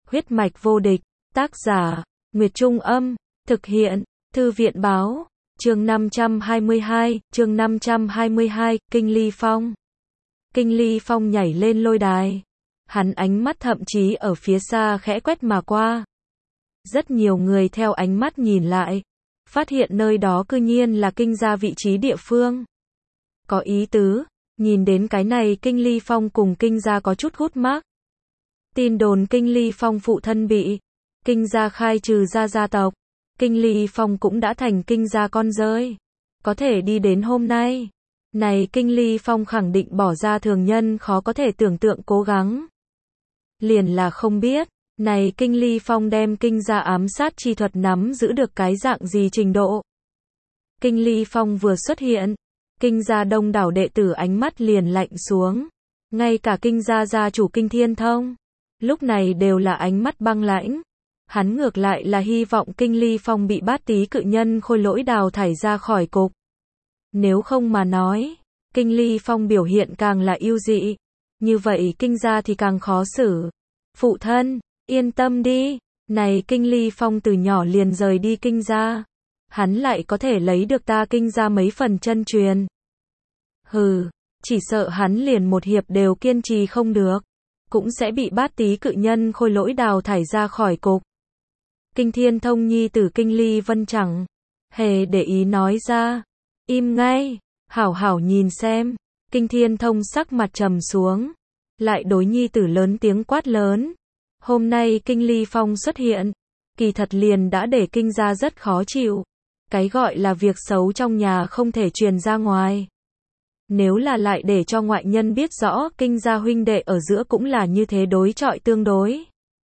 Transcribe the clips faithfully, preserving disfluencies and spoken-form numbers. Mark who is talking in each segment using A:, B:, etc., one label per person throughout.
A: Huyết mạch vô địch, tác giả, Nguyệt Trung Âm, thực hiện, Thư viện Báo, chương năm trăm hai mươi hai, chương năm trăm hai mươi hai, Kinh Ly Phong. Kinh Ly Phong nhảy lên lôi đài. Hắn ánh mắt thậm chí ở phía xa khẽ quét mà qua. Rất nhiều người theo ánh mắt nhìn lại, phát hiện nơi đó cư nhiên là Kinh gia vị trí địa phương. Có ý tứ, nhìn đến cái này Kinh Ly Phong cùng Kinh gia có chút hút mắc. Tin đồn Kinh Ly Phong phụ thân bị Kinh gia khai trừ ra gia tộc, Kinh Ly Phong cũng đã thành Kinh gia con rơi. Có thể đi đến hôm nay, này Kinh Ly Phong khẳng định bỏ ra thường nhân khó có thể tưởng tượng cố gắng. Liền là không biết, này Kinh Ly Phong đem Kinh gia ám sát chi thuật nắm giữ được cái dạng gì trình độ. Kinh Ly Phong vừa xuất hiện, Kinh gia đông đảo đệ tử ánh mắt liền lạnh xuống. Ngay cả Kinh gia gia chủ Kinh Thiên Thông, lúc này đều là ánh mắt băng lãnh. Hắn ngược lại là hy vọng Kinh Ly Phong bị Bát Tý cự nhân khôi lỗi đào thải ra khỏi cục. Nếu không mà nói, Kinh Ly Phong biểu hiện càng là yêu dị, như vậy Kinh gia thì càng khó xử. Phụ thân, yên tâm đi, này Kinh Ly Phong từ nhỏ liền rời đi Kinh gia, hắn lại có thể lấy được ta Kinh gia mấy phần chân truyền. Hừ, chỉ sợ hắn liền một hiệp đều kiên trì không được, cũng sẽ bị Bát Tý cự nhân khôi lỗi đào thải ra khỏi cục. Kinh Thiên Thông nhi tử Kinh Ly Vân chẳng hề để ý nói ra, im ngay, hảo hảo nhìn xem. Kinh Thiên Thông sắc mặt trầm xuống, lại đối nhi tử lớn tiếng quát lớn. Hôm nay Kinh Ly Phong xuất hiện, kỳ thật liền đã để Kinh gia rất khó chịu. Cái gọi là việc xấu trong nhà không thể truyền ra ngoài. Nếu là lại để cho ngoại nhân biết rõ Kinh gia huynh đệ ở giữa cũng là như thế đối chọi tương đối,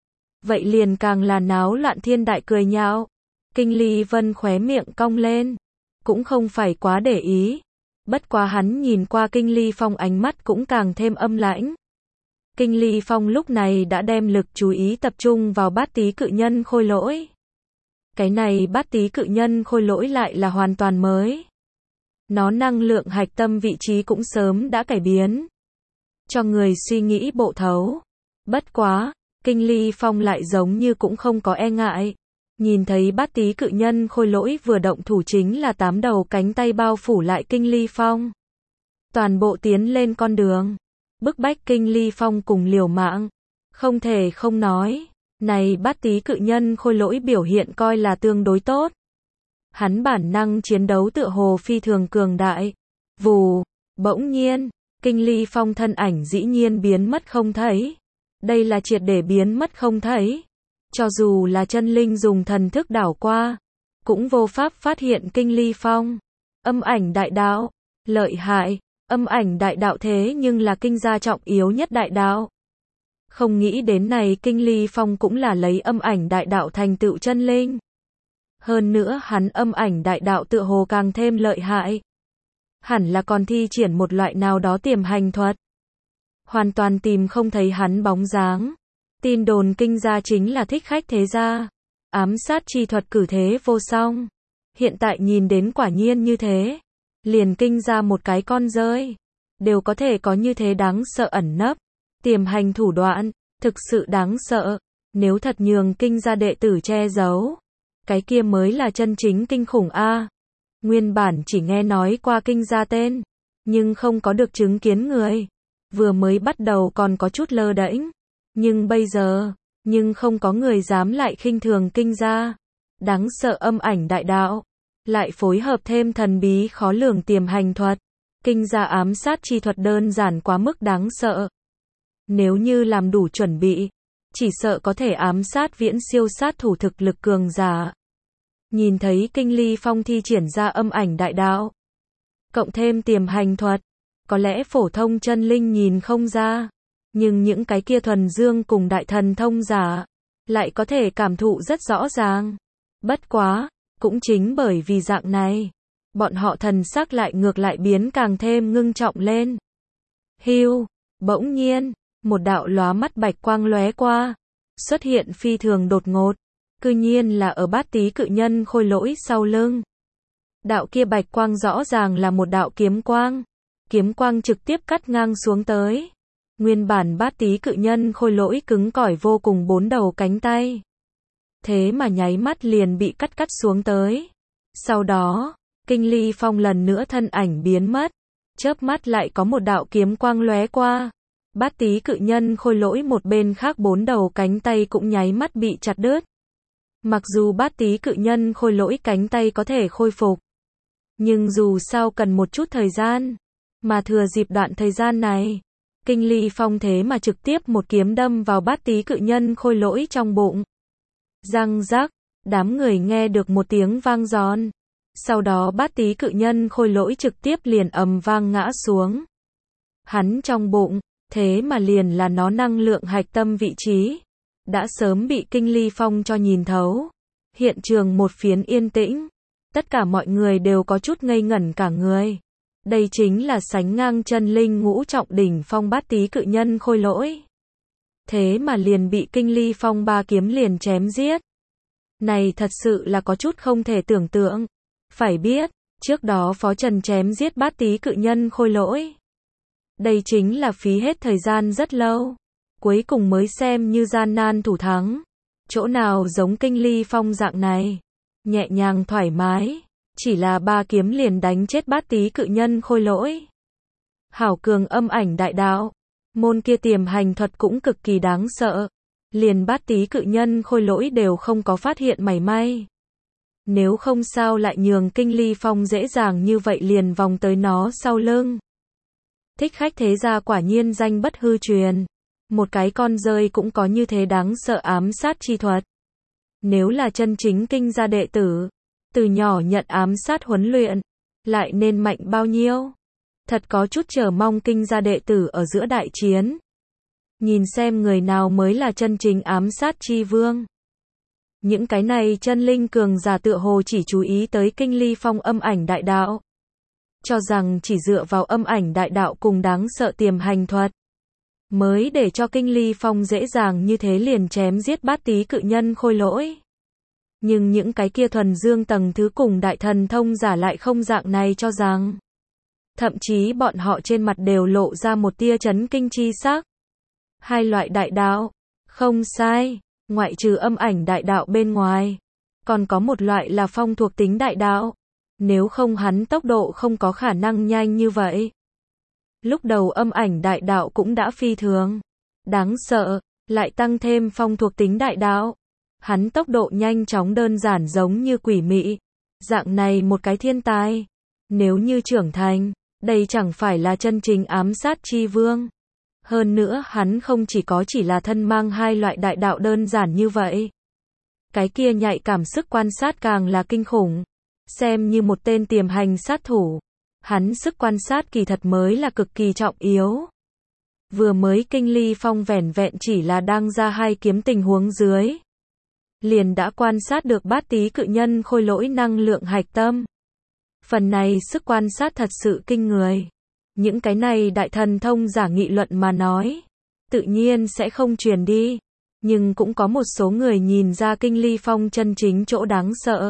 A: vậy liền càng là náo loạn thiên đại cười nhạo. Kinh Ly Vân khóe miệng cong lên, cũng không phải quá để ý. Bất quá hắn nhìn qua Kinh Ly Phong ánh mắt cũng càng thêm âm lãnh. Kinh Ly Phong lúc này đã đem lực chú ý tập trung vào Bát Tý cự nhân khôi lỗi. Cái này Bát Tý cự nhân khôi lỗi lại là hoàn toàn mới. Nó năng lượng hạch tâm vị trí cũng sớm đã cải biến, cho người suy nghĩ bộ thấu. Bất quá, Kinh Ly Phong lại giống như cũng không có e ngại. Nhìn thấy Bát Tý cự nhân khôi lỗi vừa động thủ chính là tám đầu cánh tay bao phủ lại Kinh Ly Phong. Toàn bộ tiến lên con đường, bức bách Kinh Ly Phong cùng liều mạng. Không thể không nói, này Bát Tý cự nhân khôi lỗi biểu hiện coi là tương đối tốt. Hắn bản năng chiến đấu tựa hồ phi thường cường đại. Vù, bỗng nhiên, Kinh Ly Phong thân ảnh dĩ nhiên biến mất không thấy. Đây là triệt để biến mất không thấy. Cho dù là chân linh dùng thần thức đảo qua, cũng vô pháp phát hiện Kinh Ly Phong. Âm ảnh đại đạo, lợi hại, âm ảnh đại đạo thế nhưng là Kinh gia trọng yếu nhất đại đạo. Không nghĩ đến này Kinh Ly Phong cũng là lấy âm ảnh đại đạo thành tựu chân linh. Hơn nữa hắn âm ảnh đại đạo tựa hồ càng thêm lợi hại. Hẳn là còn thi triển một loại nào đó tiềm hành thuật. Hoàn toàn tìm không thấy hắn bóng dáng. Tin đồn Kinh gia chính là thích khách thế gia. Ám sát chi thuật cử thế vô song. Hiện tại nhìn đến quả nhiên như thế. Liền Kinh gia một cái con rơi đều có thể có như thế đáng sợ ẩn nấp. Tiềm hành thủ đoạn, thực sự đáng sợ. Nếu thật nhường Kinh gia đệ tử che giấu, cái kia mới là chân chính kinh khủng a. Nguyên bản chỉ nghe nói qua Kinh gia tên, nhưng không có được chứng kiến người. Vừa mới bắt đầu còn có chút lơ đễnh, nhưng bây giờ, nhưng không có người dám lại khinh thường Kinh gia. Đáng sợ âm ảnh đại đạo, lại phối hợp thêm thần bí khó lường tiềm hành thuật. Kinh gia ám sát chi thuật đơn giản quá mức đáng sợ. Nếu như làm đủ chuẩn bị, chỉ sợ có thể ám sát viễn siêu sát thủ thực lực cường giả. Nhìn thấy Kinh Ly Phong thi triển ra âm ảnh đại đạo, cộng thêm tiềm hành thuật, có lẽ phổ thông chân linh nhìn không ra, nhưng những cái kia thuần dương cùng đại thần thông giả lại có thể cảm thụ rất rõ ràng. Bất quá, cũng chính bởi vì dạng này, bọn họ thần sắc lại ngược lại biến càng thêm ngưng trọng lên. Hưu, bỗng nhiên, một đạo lóa mắt bạch quang lóe qua, xuất hiện phi thường đột ngột, cư nhiên là ở Bát Tý cự nhân khôi lỗi sau lưng. Đạo kia bạch quang rõ ràng là một đạo kiếm quang, kiếm quang trực tiếp cắt ngang xuống tới, Nguyên bản bát tí cự nhân khôi lỗi cứng cỏi vô cùng bốn đầu cánh tay. Thế mà nháy mắt liền bị cắt cắt xuống tới. Sau đó, Kinh Ly Phong lần nữa thân ảnh biến mất. Chớp mắt lại có một đạo kiếm quang lóe qua. Bát tí cự nhân khôi lỗi một bên khác bốn đầu cánh tay cũng nháy mắt bị chặt đứt. Mặc dù bát tí cự nhân khôi lỗi cánh tay có thể khôi phục, nhưng dù sao cần một chút thời gian. Mà thừa dịp đoạn thời gian này, Kinh Ly Phong thế mà trực tiếp một kiếm đâm vào bát tí cự nhân khôi lỗi trong bụng. Răng rắc, đám người nghe được một tiếng vang giòn. Sau đó bát tí cự nhân khôi lỗi trực tiếp liền ầm vang ngã xuống. Hắn trong bụng, thế mà liền là nó năng lượng hạch tâm vị trí. Đã sớm bị Kinh Ly Phong cho nhìn thấu. Hiện trường một phiến yên tĩnh. Tất cả mọi người đều có chút ngây ngẩn cả người. Đây chính là sánh ngang chân linh ngũ trọng đỉnh phong bát tí cự nhân khôi lỗi. Thế mà liền bị Kinh Ly Phong ba kiếm liền chém giết. Này thật sự là có chút không thể tưởng tượng. Phải biết, trước đó Phó Trần chém giết bát tí cự nhân khôi lỗi. Đây chính là phí hết thời gian rất lâu. Cuối cùng mới xem như gian nan thủ thắng. Chỗ nào giống Kinh Ly Phong dạng này. Nhẹ nhàng thoải mái. Chỉ là ba kiếm liền đánh chết bát tí cự nhân khôi lỗi. Hảo cường âm ảnh đại đạo. Môn kia tiềm hành thuật cũng cực kỳ đáng sợ. Liền bát tí cự nhân khôi lỗi đều không có phát hiện mảy may. Nếu không sao lại nhường Kinh Ly Phong dễ dàng như vậy liền vòng tới nó sau lưng. Thích khách thế gia quả nhiên danh bất hư truyền. Một cái con rơi cũng có như thế đáng sợ ám sát chi thuật. Nếu là chân chính Kinh gia đệ tử, từ nhỏ nhận ám sát huấn luyện, lại nên mạnh bao nhiêu. Thật có chút chờ mong Kinh gia đệ tử ở giữa đại chiến. Nhìn xem người nào mới là chân chính ám sát chi vương. Những cái này chân linh cường giả tựa hồ chỉ chú ý tới Kinh Ly Phong âm ảnh đại đạo. Cho rằng chỉ dựa vào âm ảnh đại đạo cùng đáng sợ tiềm hành thuật, mới để cho Kinh Ly Phong dễ dàng như thế liền chém giết bát tí cự nhân khôi lỗi. Nhưng những cái kia thuần dương tầng thứ cùng đại thần thông giả lại không dạng này cho rằng. Thậm chí bọn họ trên mặt đều lộ ra một tia chấn kinh chi sắc. Hai loại đại đạo, không sai, ngoại trừ âm ảnh đại đạo bên ngoài, còn có một loại là phong thuộc tính đại đạo. Nếu không hắn tốc độ không có khả năng nhanh như vậy. Lúc đầu âm ảnh đại đạo cũng đã phi thường đáng sợ, lại tăng thêm phong thuộc tính đại đạo. Hắn tốc độ nhanh chóng đơn giản giống như quỷ mị. Dạng này một cái thiên tài, nếu như trưởng thành, đây chẳng phải là chân chính ám sát chi vương. Hơn nữa hắn không chỉ có chỉ là thân mang hai loại đại đạo đơn giản như vậy. Cái kia nhạy cảm sức quan sát càng là kinh khủng. Xem như một tên tiềm hành sát thủ, hắn sức quan sát kỳ thật mới là cực kỳ trọng yếu. Vừa mới Kinh Ly Phong vẻn vẹn chỉ là đang ra hai kiếm tình huống dưới, liền đã quan sát được bát tí cự nhân khôi lỗi năng lượng hạch tâm. Phần này sức quan sát thật sự kinh người. Những cái này đại thần thông giả nghị luận mà nói, tự nhiên sẽ không truyền đi. Nhưng cũng có một số người nhìn ra Kinh Ly Phong chân chính chỗ đáng sợ.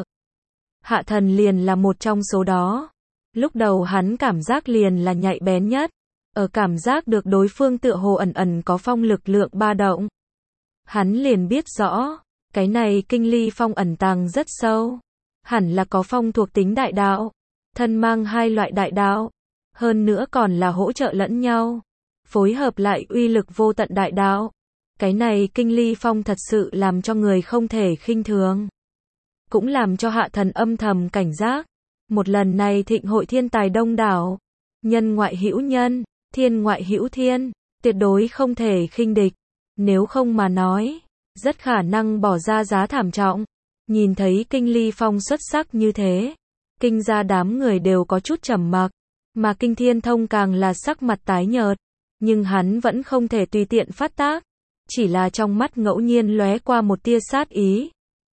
A: Hạ thần liền là một trong số đó. Lúc đầu hắn cảm giác liền là nhạy bén nhất. Ở cảm giác được đối phương tựa hồ ẩn ẩn có phong lực lượng ba động. Hắn liền biết rõ, cái này Kinh Ly Phong ẩn tàng rất sâu. Hẳn là có phong thuộc tính đại đạo. Thân mang hai loại đại đạo. Hơn nữa còn là hỗ trợ lẫn nhau. Phối hợp lại uy lực vô tận đại đạo. Cái này Kinh Ly Phong thật sự làm cho người không thể khinh thường. Cũng làm cho hạ thần âm thầm cảnh giác. Một lần này thịnh hội thiên tài đông đảo. Nhân ngoại hữu nhân, thiên ngoại hữu thiên, tuyệt đối không thể khinh địch. Nếu không mà nói, rất khả năng bỏ ra giá thảm trọng. Nhìn thấy Kinh Ly Phong xuất sắc như thế, Kinh gia đám người đều có chút trầm mặc. Mà Kinh Thiên Thông càng là sắc mặt tái nhợt. Nhưng hắn vẫn không thể tùy tiện phát tác. Chỉ là trong mắt ngẫu nhiên lóe qua một tia sát ý.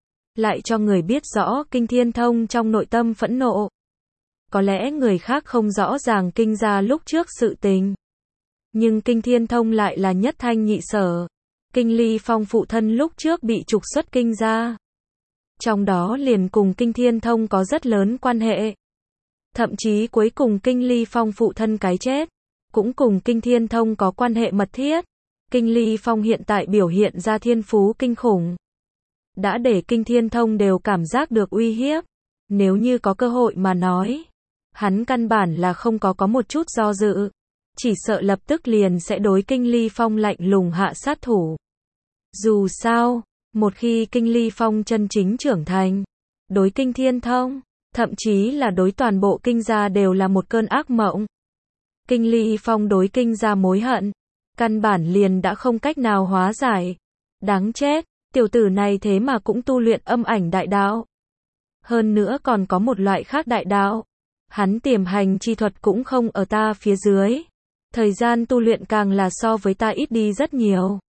A: Lại cho người biết rõ Kinh Thiên Thông trong nội tâm phẫn nộ. Có lẽ người khác không rõ ràng Kinh gia lúc trước sự tình. Nhưng Kinh Thiên Thông lại là nhất thanh nhị sở. Kinh Ly Phong phụ thân lúc trước bị trục xuất Kinh gia. Trong đó liền cùng Kinh Thiên Thông có rất lớn quan hệ. Thậm chí cuối cùng Kinh Ly Phong phụ thân cái chết, cũng cùng Kinh Thiên Thông có quan hệ mật thiết. Kinh Ly Phong hiện tại biểu hiện ra thiên phú kinh khủng, đã để Kinh Thiên Thông đều cảm giác được uy hiếp. Nếu như có cơ hội mà nói, hắn căn bản là không có có một chút do dự, chỉ sợ lập tức liền sẽ đối Kinh Ly Phong lạnh lùng hạ sát thủ. Dù sao, một khi Kinh Ly Phong chân chính trưởng thành, đối Kinh Thiên Thông, thậm chí là đối toàn bộ Kinh gia đều là một cơn ác mộng. Kinh Ly Phong đối Kinh gia mối hận, căn bản liền đã không cách nào hóa giải. Đáng chết, tiểu tử này thế mà cũng tu luyện âm ảnh đại đạo. Hơn nữa còn có một loại khác đại đạo. Hắn tiềm hành chi thuật cũng không ở ta phía dưới. Thời gian tu luyện càng là so với ta ít đi rất nhiều.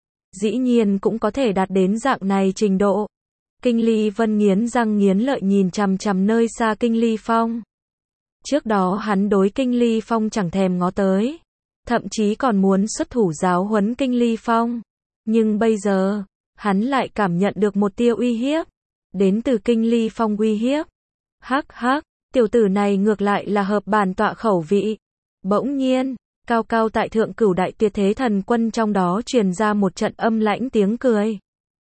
A: Dĩ nhiên cũng có thể đạt đến dạng này trình độ. Kinh Ly Vân nghiến răng nghiến lợi nhìn chằm chằm nơi xa Kinh Ly Phong. Trước đó hắn đối Kinh Ly Phong chẳng thèm ngó tới, thậm chí còn muốn xuất thủ giáo huấn Kinh Ly Phong. Nhưng bây giờ, hắn lại cảm nhận được một tia uy hiếp, đến từ Kinh Ly Phong uy hiếp. Hắc hắc, tiểu tử này ngược lại là hợp bản tọa khẩu vị. Bỗng nhiên, cao cao tại thượng Cửu đại tuyệt thế thần quân trong đó truyền ra một trận âm lãnh tiếng cười.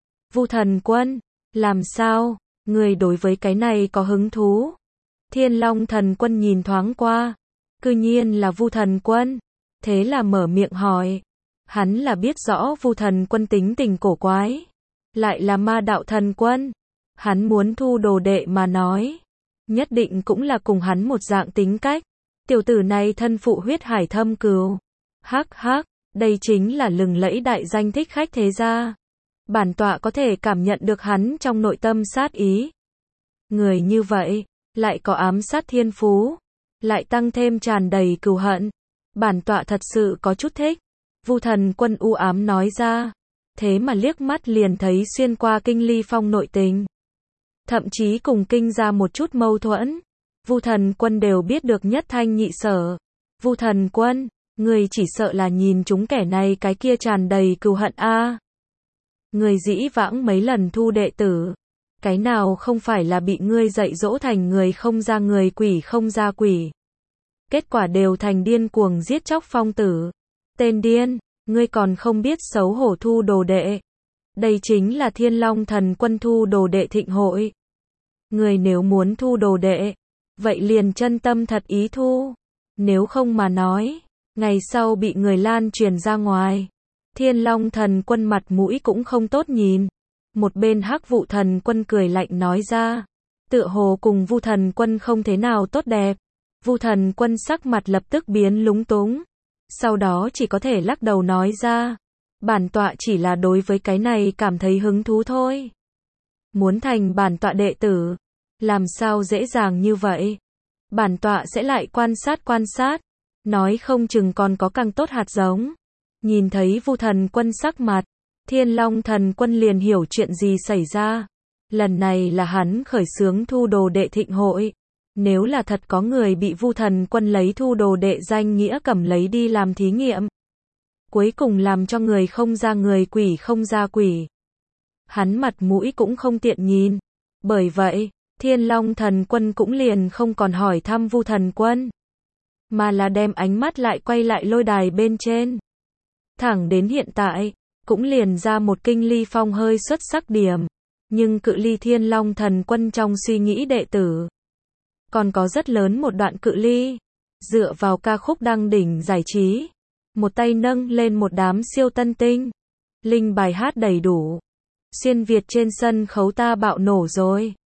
A: Vu thần quân, làm sao, người đối với cái này có hứng thú? Thiên Long thần quân nhìn thoáng qua, cư nhiên là Vu thần quân, thế là mở miệng hỏi. Hắn là biết rõ Vu thần quân tính tình cổ quái, lại là ma đạo thần quân, hắn muốn thu đồ đệ mà nói, nhất định cũng là cùng hắn một dạng tính cách. Tiểu tử này thân phụ huyết hải thâm cừu. Hắc hắc, đây chính là lừng lẫy đại danh thích khách thế gia. Bản tọa có thể cảm nhận được hắn trong nội tâm sát ý. Người như vậy, lại có ám sát thiên phú, lại tăng thêm tràn đầy cừu hận. Bản tọa thật sự có chút thích. Vu thần quân u ám nói ra. Thế mà liếc mắt liền thấy xuyên qua Kinh Ly Phong nội tình. Thậm chí cùng Kinh ra một chút mâu thuẫn. Vu thần quân đều biết được nhất thanh nhị sở. Vu thần quân, người chỉ sợ là nhìn chúng kẻ này cái kia tràn đầy cừu hận a. À. Người dĩ vãng mấy lần thu đệ tử, cái nào không phải là bị ngươi dạy dỗ thành người không ra người quỷ không ra quỷ. Kết quả đều thành điên cuồng giết chóc phong tử. Tên điên, ngươi còn không biết xấu hổ thu đồ đệ. Đây chính là Thiên Long thần quân thu đồ đệ thịnh hội. Người nếu muốn thu đồ đệ, vậy liền chân tâm thật ý thu. Nếu không mà nói, ngày sau bị người lan truyền ra ngoài, Thiên Long thần quân mặt mũi cũng không tốt nhìn. Một bên Hắc Vụ thần quân cười lạnh nói ra, tựa hồ cùng Vu thần quân không thế nào tốt đẹp. Vu thần quân sắc mặt lập tức biến lúng túng, sau đó chỉ có thể lắc đầu nói ra, bản tọa chỉ là đối với cái này cảm thấy hứng thú thôi. Muốn thành bản tọa đệ tử, làm sao dễ dàng như vậy? Bản tọa sẽ lại quan sát quan sát, nói không chừng còn có càng tốt hạt giống. Nhìn thấy Vu thần quân sắc mặt, Thiên Long thần quân liền hiểu chuyện gì xảy ra. Lần này là hắn khởi xướng thu đồ đệ thịnh hội. Nếu là thật có người bị Vu thần quân lấy thu đồ đệ danh nghĩa cầm lấy đi làm thí nghiệm, cuối cùng làm cho người không ra người quỷ không ra quỷ, hắn mặt mũi cũng không tiện nhìn. Bởi vậy, Thiên Long thần quân cũng liền không còn hỏi thăm Vu thần quân, mà là đem ánh mắt lại quay lại lôi đài bên trên. Thẳng đến hiện tại, cũng liền ra một Kinh Ly Phong hơi xuất sắc điểm, nhưng cự ly Thiên Long thần quân trong suy nghĩ đệ tử còn có rất lớn một đoạn cự ly. Dựa vào ca khúc đăng đỉnh giải trí, một tay nâng lên một đám siêu tân tinh, linh bài hát đầy đủ, xuyên Việt trên sân khấu ta bạo nổ rồi.